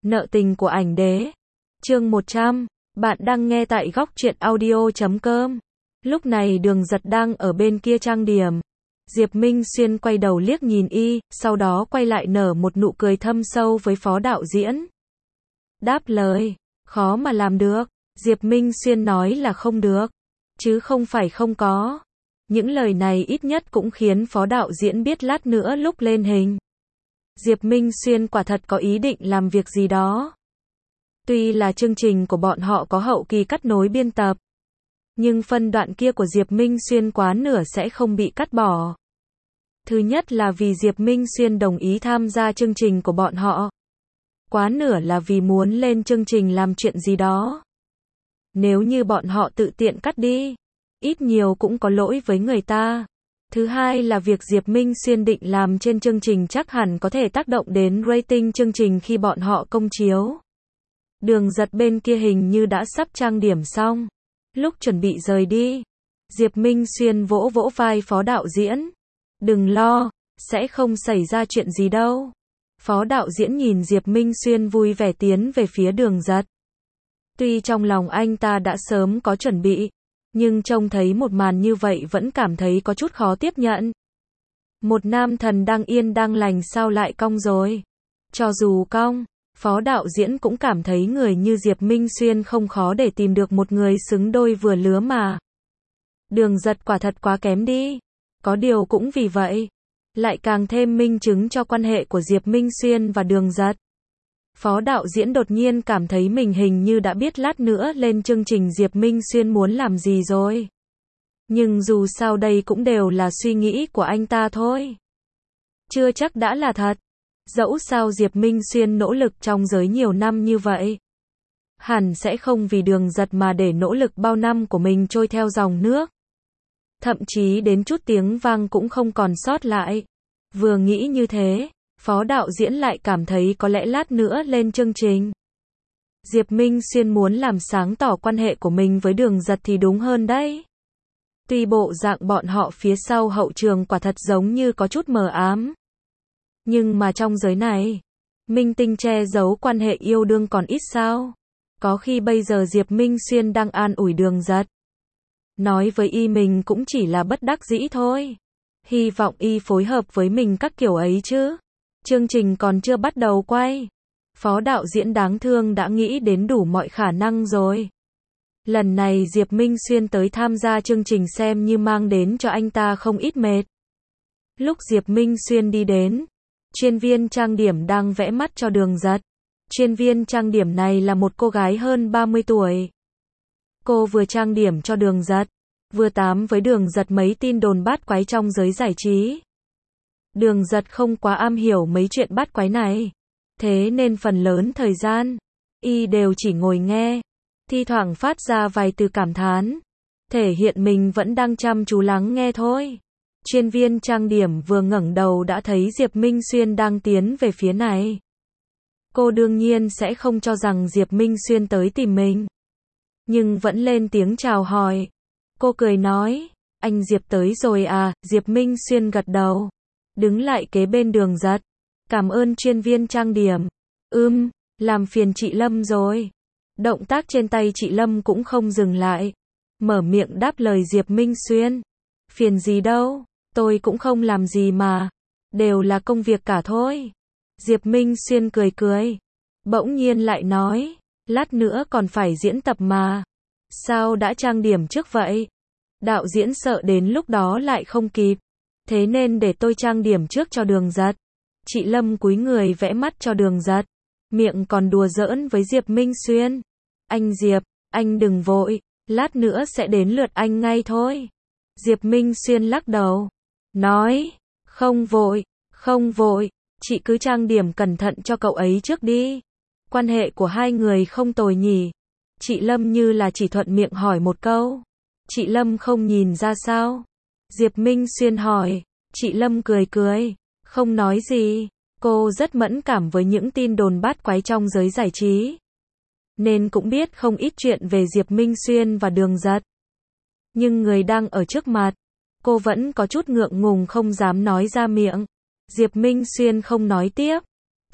Nợ tình của ảnh đế. Chương 100. Bạn đang nghe tại góc truyện audio.com. Lúc này Đường Giật đang ở bên kia trang điểm. Diệp Minh Xuyên quay đầu liếc nhìn y, sau đó quay lại nở một nụ cười thâm sâu với phó đạo diễn. Đáp lời, khó mà làm được. Diệp Minh Xuyên nói là không được, chứ không phải không có. Những lời này ít nhất cũng khiến phó đạo diễn biết lát nữa lúc lên hình, Diệp Minh Xuyên quả thật có ý định làm việc gì đó. Tuy là chương trình của bọn họ có hậu kỳ cắt nối biên tập, nhưng phân đoạn kia của Diệp Minh Xuyên quá nửa sẽ không bị cắt bỏ. Thứ nhất là vì Diệp Minh Xuyên đồng ý tham gia chương trình của bọn họ. Quá nửa là vì muốn lên chương trình làm chuyện gì đó. Nếu như bọn họ tự tiện cắt đi, ít nhiều cũng có lỗi với người ta. Thứ hai là việc Diệp Minh Xuyên định làm trên chương trình chắc hẳn có thể tác động đến rating chương trình khi bọn họ công chiếu. Đường Giật bên kia hình như đã sắp trang điểm xong. Lúc chuẩn bị rời đi, Diệp Minh Xuyên vỗ vỗ vai phó đạo diễn. Đừng lo, sẽ không xảy ra chuyện gì đâu. Phó đạo diễn nhìn Diệp Minh Xuyên vui vẻ tiến về phía Đường Giật. Tuy trong lòng anh ta đã sớm có chuẩn bị, nhưng trông thấy một màn như vậy vẫn cảm thấy có chút khó tiếp nhận. Một nam thần đang yên đang lành sao lại cong rồi? Cho dù cong, phó đạo diễn cũng cảm thấy người như Diệp Minh Xuyên không khó để tìm được một người xứng đôi vừa lứa mà. Đường Giật quả thật quá kém đi. Có điều cũng vì vậy, lại càng thêm minh chứng cho quan hệ của Diệp Minh Xuyên và Đường Giật. Phó đạo diễn đột nhiên cảm thấy mình hình như đã biết lát nữa lên chương trình Diệp Minh Xuyên muốn làm gì rồi. Nhưng dù sao đây cũng đều là suy nghĩ của anh ta thôi. Chưa chắc đã là thật. Dẫu sao Diệp Minh Xuyên nỗ lực trong giới nhiều năm như vậy, hẳn sẽ không vì Đường Giật mà để nỗ lực bao năm của mình trôi theo dòng nước. Thậm chí đến chút tiếng vang cũng không còn sót lại. Vừa nghĩ như thế, phó đạo diễn lại cảm thấy có lẽ lát nữa lên chương trình, Diệp Minh Xuyên muốn làm sáng tỏ quan hệ của mình với Đường Giật thì đúng hơn đấy. Tuy bộ dạng bọn họ phía sau hậu trường quả thật giống như có chút mờ ám, nhưng mà trong giới này, minh tinh che giấu quan hệ yêu đương còn ít sao. Có khi bây giờ Diệp Minh Xuyên đang an ủi Đường Giật, nói với y mình cũng chỉ là bất đắc dĩ thôi. Hy vọng y phối hợp với mình các kiểu ấy chứ. Chương trình còn chưa bắt đầu quay, phó đạo diễn đáng thương đã nghĩ đến đủ mọi khả năng rồi. Lần này Diệp Minh Xuyên tới tham gia chương trình xem như mang đến cho anh ta không ít mệt. Lúc Diệp Minh Xuyên đi đến, chuyên viên trang điểm đang vẽ mắt cho Đường Giật. Chuyên viên trang điểm này là một cô gái hơn 30 tuổi. Cô vừa trang điểm cho Đường Giật, vừa tám với Đường Giật mấy tin đồn bát quái trong giới giải trí. Đường Giật không quá am hiểu mấy chuyện bát quái này, thế nên phần lớn thời gian, y đều chỉ ngồi nghe, thi thoảng phát ra vài từ cảm thán, thể hiện mình vẫn đang chăm chú lắng nghe thôi. Chuyên viên trang điểm vừa ngẩng đầu đã thấy Diệp Minh Xuyên đang tiến về phía này. Cô đương nhiên sẽ không cho rằng Diệp Minh Xuyên tới tìm mình, nhưng vẫn lên tiếng chào hỏi. Cô cười nói, anh Diệp tới rồi à? Diệp Minh Xuyên gật đầu, đứng lại kế bên Đường Giật. Cảm ơn chuyên viên trang điểm. Làm phiền chị Lâm rồi. Động tác trên tay chị Lâm cũng không dừng lại, mở miệng đáp lời Diệp Minh Xuyên. Phiền gì đâu, tôi cũng không làm gì mà, đều là công việc cả thôi. Diệp Minh Xuyên cười cười, bỗng nhiên lại nói, lát nữa còn phải diễn tập mà. Sao đã trang điểm trước vậy? Đạo diễn sợ đến lúc đó lại không kịp, thế nên để tôi trang điểm trước cho Đường Giật. Chị Lâm cúi người vẽ mắt cho Đường Giật, miệng còn đùa giỡn với Diệp Minh Xuyên. Anh Diệp, anh đừng vội, lát nữa sẽ đến lượt anh ngay thôi. Diệp Minh Xuyên lắc đầu, nói, không vội, không vội, chị cứ trang điểm cẩn thận cho cậu ấy trước đi. Quan hệ của hai người không tồi nhỉ? Chị Lâm như là chỉ thuận miệng hỏi một câu. Chị Lâm không nhìn ra sao? Diệp Minh Xuyên hỏi. Chị Lâm cười cười, không nói gì. Cô rất mẫn cảm với những tin đồn bát quái trong giới giải trí, nên cũng biết không ít chuyện về Diệp Minh Xuyên và Đường Giật. Nhưng người đang ở trước mặt, cô vẫn có chút ngượng ngùng không dám nói ra miệng. Diệp Minh Xuyên không nói tiếp,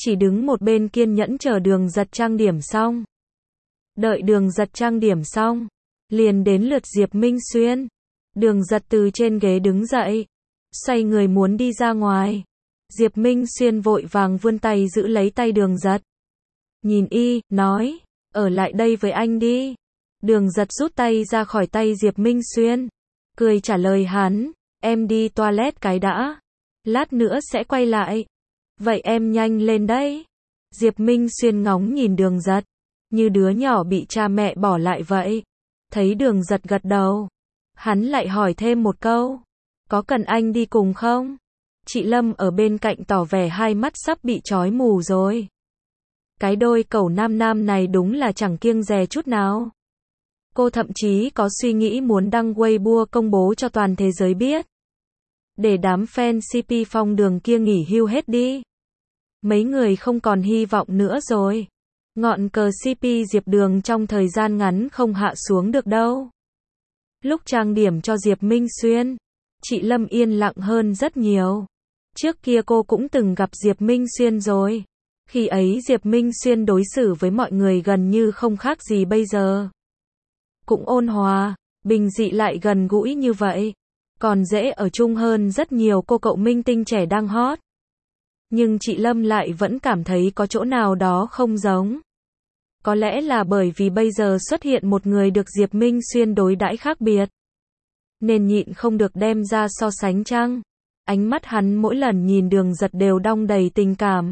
chỉ đứng một bên kiên nhẫn chờ Đường Giật trang điểm xong. Đợi Đường Giật trang điểm xong, liền đến lượt Diệp Minh Xuyên. Đường Giật từ trên ghế đứng dậy, xoay người muốn đi ra ngoài. Diệp Minh Xuyên vội vàng vươn tay giữ lấy tay Đường Giật. Nhìn y, nói, ở lại đây với anh đi. Đường Giật rút tay ra khỏi tay Diệp Minh Xuyên, cười trả lời hắn, em đi toilet cái đã, lát nữa sẽ quay lại. Vậy em nhanh lên đấy. Diệp Minh Xuyên ngóng nhìn Đường Giật, như đứa nhỏ bị cha mẹ bỏ lại vậy. Thấy Đường Giật gật đầu, hắn lại hỏi thêm một câu, có cần anh đi cùng không? Chị Lâm ở bên cạnh tỏ vẻ hai mắt sắp bị chói mù rồi. Cái đôi cẩu nam nam này đúng là chẳng kiêng dè chút nào. Cô thậm chí có suy nghĩ muốn đăng Weibo công bố cho toàn thế giới biết. Để đám fan CP Phong Đường kia nghỉ hưu hết đi. Mấy người không còn hy vọng nữa rồi. Ngọn cờ CP Diệp Đường trong thời gian ngắn không hạ xuống được đâu. Lúc trang điểm cho Diệp Minh Xuyên, chị Lâm yên lặng hơn rất nhiều. Trước kia cô cũng từng gặp Diệp Minh Xuyên rồi. Khi ấy Diệp Minh Xuyên đối xử với mọi người gần như không khác gì bây giờ. Cũng ôn hòa, bình dị lại gần gũi như vậy. Còn dễ ở chung hơn rất nhiều cô cậu minh tinh trẻ đang hot. Nhưng chị Lâm lại vẫn cảm thấy có chỗ nào đó không giống. Có lẽ là bởi vì bây giờ xuất hiện một người được Diệp Minh Xuyên đối đãi khác biệt. Nên nhịn không được đem ra so sánh chăng? Ánh mắt hắn mỗi lần nhìn Đường Giật đều đong đầy tình cảm.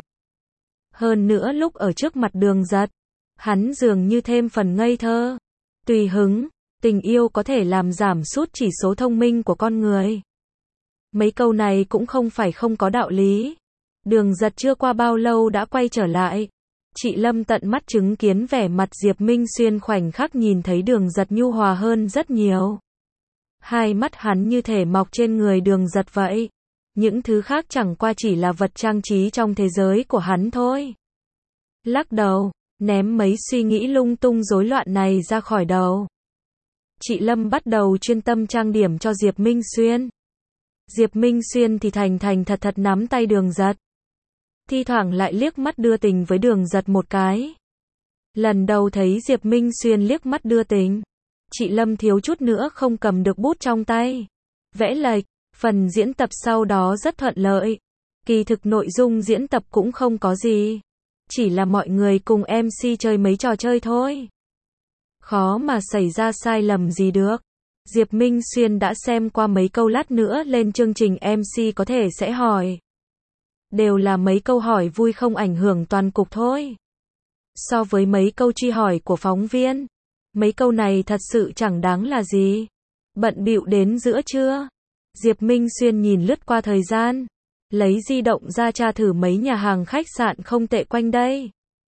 Hơn nữa lúc ở trước mặt Đường Giật, hắn dường như thêm phần ngây thơ. Tùy hứng, tình yêu có thể làm giảm sút chỉ số thông minh của con người. Mấy câu này cũng không phải không có đạo lý. Đường Giật chưa qua bao lâu đã quay trở lại. Chị Lâm tận mắt chứng kiến vẻ mặt Diệp Minh Xuyên khoảnh khắc nhìn thấy Đường Giật nhu hòa hơn rất nhiều. Hai mắt hắn như thể mọc trên người Đường Giật vậy. Những thứ khác chẳng qua chỉ là vật trang trí trong thế giới của hắn thôi. Lắc đầu, ném mấy suy nghĩ lung tung rối loạn này ra khỏi đầu. Chị Lâm bắt đầu chuyên tâm trang điểm cho Diệp Minh Xuyên. Diệp Minh Xuyên thì thành thật thật nắm tay Đường Giật. Thi thoảng lại liếc mắt đưa tình với Đường Giật một cái. Lần đầu thấy Diệp Minh Xuyên liếc mắt đưa tình, chị Lâm thiếu chút nữa không cầm được bút trong tay. Vẽ lệch, phần diễn tập sau đó rất thuận lợi. Kỳ thực nội dung diễn tập cũng không có gì. Chỉ là mọi người cùng MC chơi mấy trò chơi thôi. Khó mà xảy ra sai lầm gì được. Diệp Minh Xuyên đã xem qua mấy câu, lát nữa lên chương trình MC có thể sẽ hỏi. Đều là mấy câu hỏi vui không ảnh hưởng toàn cục thôi. So với mấy câu truy hỏi của phóng viên, mấy câu này thật sự chẳng đáng là gì. Bận bịu đến giữa trưa, Diệp Minh Xuyên nhìn lướt qua thời gian, lấy di động ra tra thử mấy nhà hàng khách sạn không tệ quanh đây.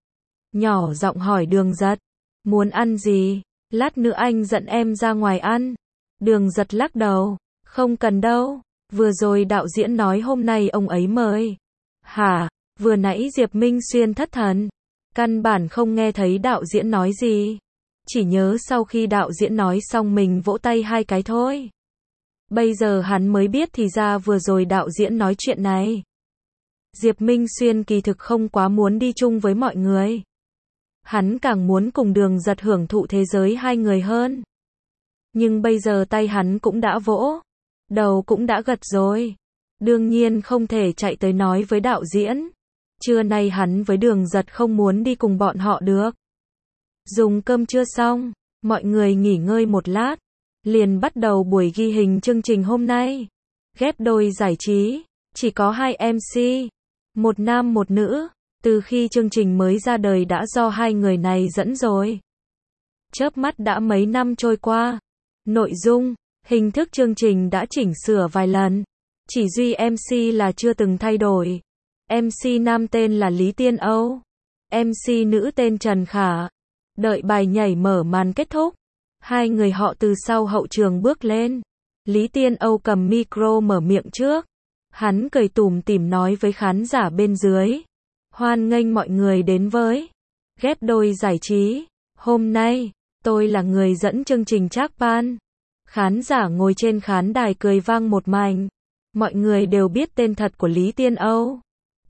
Nhỏ giọng hỏi Đường Giật, muốn ăn gì? Lát nữa anh dẫn em ra ngoài ăn. Đường Giật lắc đầu, không cần đâu, vừa rồi đạo diễn nói hôm nay ông ấy mời. Hả? Vừa nãy Diệp Minh Xuyên thất thần, căn bản không nghe thấy đạo diễn nói gì. Chỉ nhớ sau khi đạo diễn nói xong mình vỗ tay hai cái thôi. Bây giờ hắn mới biết thì ra vừa rồi đạo diễn nói chuyện này. Diệp Minh Xuyên kỳ thực không quá muốn đi chung với mọi người. Hắn càng muốn cùng Đường Giật hưởng thụ thế giới hai người hơn. Nhưng bây giờ tay hắn cũng đã vỗ, đầu cũng đã gật rồi. Đương nhiên không thể chạy tới nói với đạo diễn. Trưa nay hắn với Đường Giật không muốn đi cùng bọn họ được. Dùng cơm trưa xong, mọi người nghỉ ngơi một lát, liền bắt đầu buổi ghi hình chương trình hôm nay. Ghép đôi giải trí, chỉ có 2 MC, một nam một nữ, từ khi chương trình mới ra đời đã do hai người này dẫn rồi. Chớp mắt đã mấy năm trôi qua, nội dung, hình thức chương trình đã chỉnh sửa vài lần, chỉ duy MC là chưa từng thay đổi. MC nam tên là Lý Tiên Âu, MC nữ tên Trần Khả. Đợi bài nhảy mở màn kết thúc, hai người họ từ sau hậu trường bước lên. Lý Tiên Âu cầm micro mở miệng trước. Hắn cười tủm tỉm nói với khán giả bên dưới. Hoan nghênh mọi người đến với Ghép đôi giải trí. Hôm nay, tôi là người dẫn chương trình Trác Ban. Khán giả ngồi trên khán đài cười vang một mảnh. Mọi người đều biết tên thật của Lý Tiên Âu.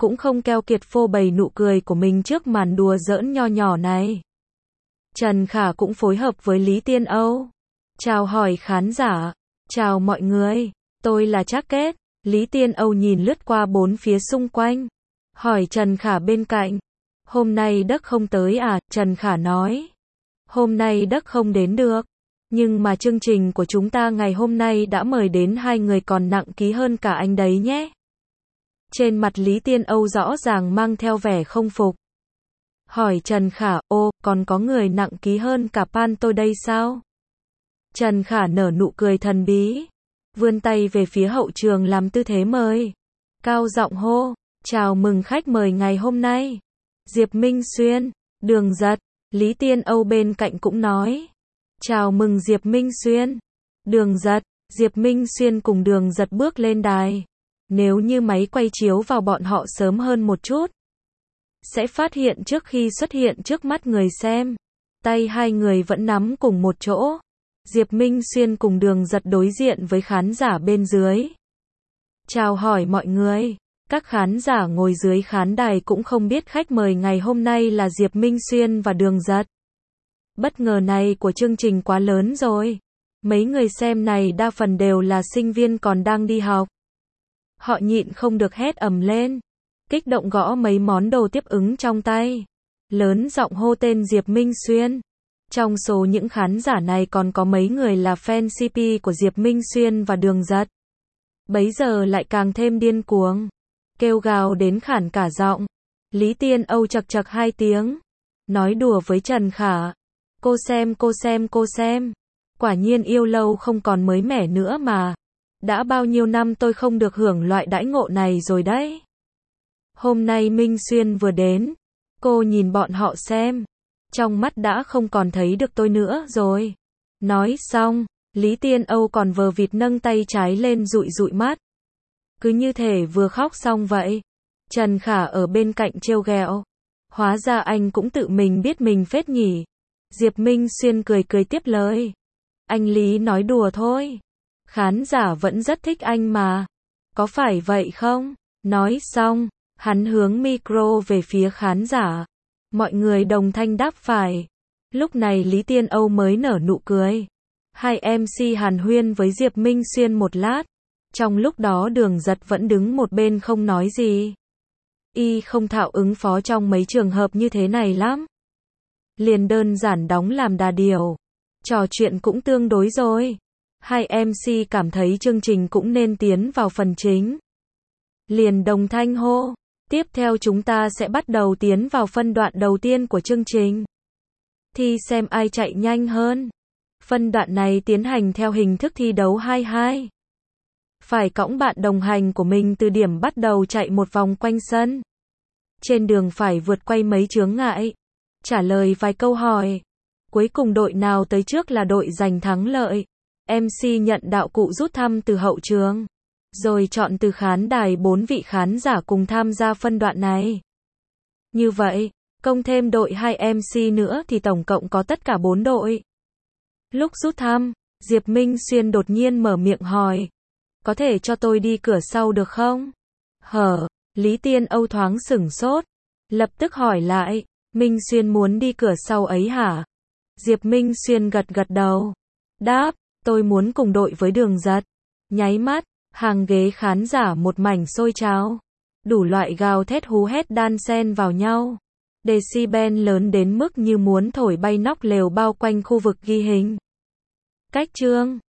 cũng không keo kiệt phô bày nụ cười của mình trước màn đùa giỡn nho nhỏ này. Trần Khả cũng phối hợp với Lý Tiên Âu. Chào hỏi khán giả. Chào mọi người, tôi là Trác Kết. Lý Tiên Âu nhìn lướt qua bốn phía xung quanh. Hỏi Trần Khả bên cạnh. Hôm nay Đắc không tới à? Trần Khả nói. Hôm nay Đắc không đến được. Nhưng mà chương trình của chúng ta ngày hôm nay đã mời đến 2 người còn nặng ký hơn cả anh đấy nhé. Trên mặt Lý Tiên Âu rõ ràng mang theo vẻ không phục. Hỏi Trần Khả, ô, còn có người nặng ký hơn cả Pan tôi đây sao? Trần Khả nở nụ cười thần bí. Vươn tay về phía hậu trường làm tư thế mời. Cao giọng hô, chào mừng khách mời ngày hôm nay. Diệp Minh Xuyên, Đường Giật, Lý Tiên Âu bên cạnh cũng nói. Chào mừng Diệp Minh Xuyên, Đường Giật. Diệp Minh Xuyên cùng Đường Giật bước lên đài. Nếu như máy quay chiếu vào bọn họ sớm hơn một chút, sẽ phát hiện trước khi xuất hiện trước mắt người xem, tay hai người vẫn nắm cùng một chỗ. Diệp Minh Xuyên cùng Đường Giật đối diện với khán giả bên dưới. Chào hỏi mọi người. Các khán giả ngồi dưới khán đài cũng không biết khách mời ngày hôm nay là Diệp Minh Xuyên và Đường Giật. Bất ngờ này của chương trình quá lớn rồi. Mấy người xem này đa phần đều là sinh viên còn đang đi học. Họ nhịn không được hét ầm lên. Kích động gõ mấy món đồ tiếp ứng trong tay. Lớn giọng hô tên Diệp Minh Xuyên. Trong số những khán giả này còn có mấy người là fan CP của Diệp Minh Xuyên và Đường Giật. Bấy giờ lại càng thêm điên cuồng. Kêu gào đến khản cả giọng. Lý Tiên Âu chật chật 2 tiếng. Nói đùa với Trần Khả. Cô xem. Quả nhiên yêu lâu không còn mới mẻ nữa mà. Đã bao nhiêu năm tôi không được hưởng loại đãi ngộ này rồi đấy. Hôm nay Minh Xuyên vừa đến. Cô nhìn bọn họ xem. Trong mắt đã không còn thấy được tôi nữa rồi. Nói xong, Lý Tiên Âu còn vờ vịt nâng tay trái lên dụi dụi mắt. Cứ như thể vừa khóc xong vậy. Trần Khả ở bên cạnh trêu ghẹo. Hóa ra anh cũng tự mình biết mình phết nhỉ. Diệp Minh Xuyên cười tiếp lời. Anh Lý nói đùa thôi. Khán giả vẫn rất thích anh mà. Có phải vậy không? Nói xong, hắn hướng micro về phía khán giả. Mọi người đồng thanh đáp phải. Lúc này Lý Tiên Âu mới nở nụ cười. Hai MC hàn huyên với Diệp Minh Xuyên một lát. Trong lúc đó Đường Giật vẫn đứng một bên không nói gì. Y không thạo ứng phó trong mấy trường hợp như thế này lắm. Liền đơn giản đóng làm đà điểu. Trò chuyện cũng tương đối rồi. Hai MC cảm thấy chương trình cũng nên tiến vào phần chính. Liền đồng thanh hô. Tiếp theo chúng ta sẽ bắt đầu tiến vào phân đoạn đầu tiên của chương trình. Thi xem ai chạy nhanh hơn. Phân đoạn này tiến hành theo hình thức thi đấu 2-2. Phải cõng bạn đồng hành của mình từ điểm bắt đầu chạy một vòng quanh sân. Trên đường phải vượt qua mấy chướng ngại. Trả lời vài câu hỏi. Cuối cùng đội nào tới trước là đội giành thắng lợi. MC nhận đạo cụ rút thăm từ hậu trường. Rồi chọn từ khán đài 4 vị khán giả cùng tham gia phân đoạn này. Như vậy, công thêm đội 2 MC nữa thì tổng cộng có tất cả 4 đội. Lúc rút thăm, Diệp Minh Xuyên đột nhiên mở miệng hỏi. Có thể cho tôi đi cửa sau được không? Lý Tiên Âu thoáng sửng sốt. Lập tức hỏi lại, Minh Xuyên muốn đi cửa sau ấy hả? Diệp Minh Xuyên gật đầu. Đáp, tôi muốn cùng đội với Đường Giật. Nháy mắt, hàng ghế khán giả một mảnh sôi trào. Đủ loại gào thét hú hét đan xen vào nhau. Decibel lớn đến mức như muốn thổi bay nóc lều bao quanh khu vực ghi hình. Cách chương